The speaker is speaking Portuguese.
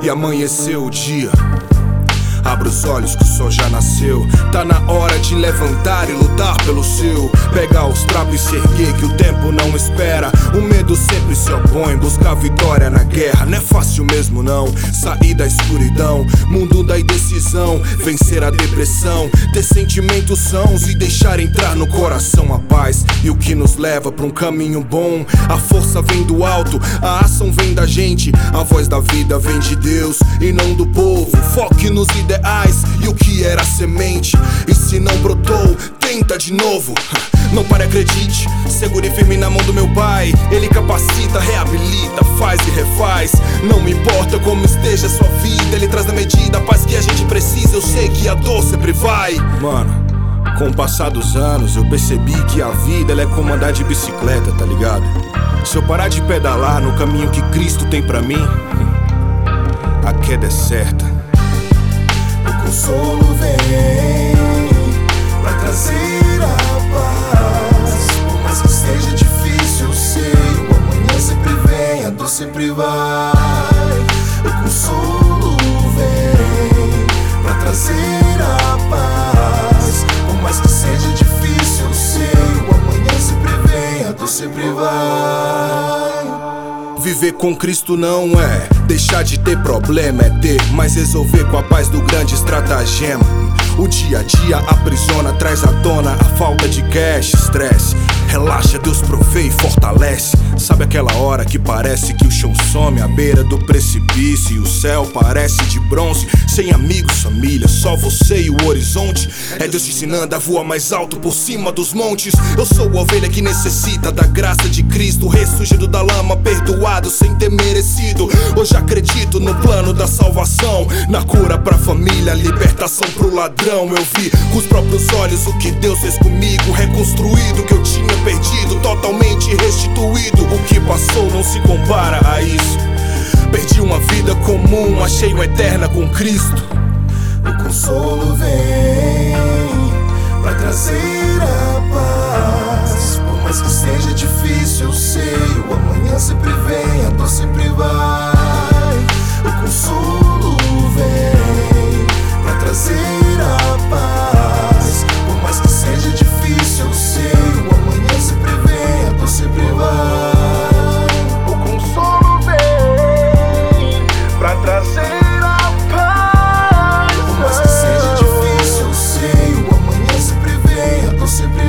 e amanheceu o dia. Abra os olhos que o sol já nasceu. Tá na hora de levantar e lutar pelo seu. Pegar os trapos e se erguer que o tempo não espera. O medo sempre se opõe, buscar vitória na guerra. Não é fácil mesmo não, sair da escuridão, mundo da indecisão, vencer a depressão, ter sentimentos sãos e deixar entrar no coração a paz. E o que nos leva pra um caminho bom. A força vem do alto, a ação vem da gente. A voz da vida vem de Deus e não do povo. Foque nos ideais e o que era semente. E se não brotou, tenta de novo. Não pare, acredite, segure firme na mão do meu pai. Ele capacita, reabilita, faz e refaz. Não me importa como esteja a sua vida, ele traz na medida a paz que a gente precisa. Eu sei que a dor sempre vai. Mano, com o passar dos anos eu percebi que a vida ela é como andar de bicicleta, tá ligado? Se eu parar de pedalar no caminho que Cristo tem pra mim, a queda é certa. O consolo vem pra trazer a paz. Por mais que seja difícil, eu sei, o amanhã sempre vem, a dor sempre vai. O consolo vem pra trazer a paz. Por mais que seja difícil, eu sei, o amanhã sempre vem, a dor sempre vai. Viver com Cristo não é deixar de ter problema, é ter, mas resolver com a paz do grande estratagema. O dia a dia aprisiona, traz à tona a falta de cash, estresse. Relaxa, Deus provê e fortalece. Sabe aquela hora que parece que o chão some à beira do precipício e o céu parece de bronze, sem amigos, família, só você e o horizonte. É Deus te ensinando a voar mais alto por cima dos montes. Eu sou a ovelha que necessita da graça de Cristo, ressurgido da lama, perdoado sem ter merecido. Hoje acredito no plano da salvação, na cura pra família, libertação pro ladrão. Eu vi com os próprios olhos o que Deus fez comigo, reconstruído o que eu tinha perdido, totalmente restituído. O que passou não se compara a isso. Perdi uma vida comum, achei uma eterna com Cristo. O consolo vem pra trazer a paz. Por mais que seja difícil, eu sei, o amanhã sempre vem, a dor sempre vai. O consolo vem pra trazer a paz. Por mais que seja difícil, eu sei, o amanhã sempre vem, a dor sempre vai. O consolo vem pra trazer a paz. Por mais que seja difícil, eu sei, o amanhã sempre vem, a dor sempre vai.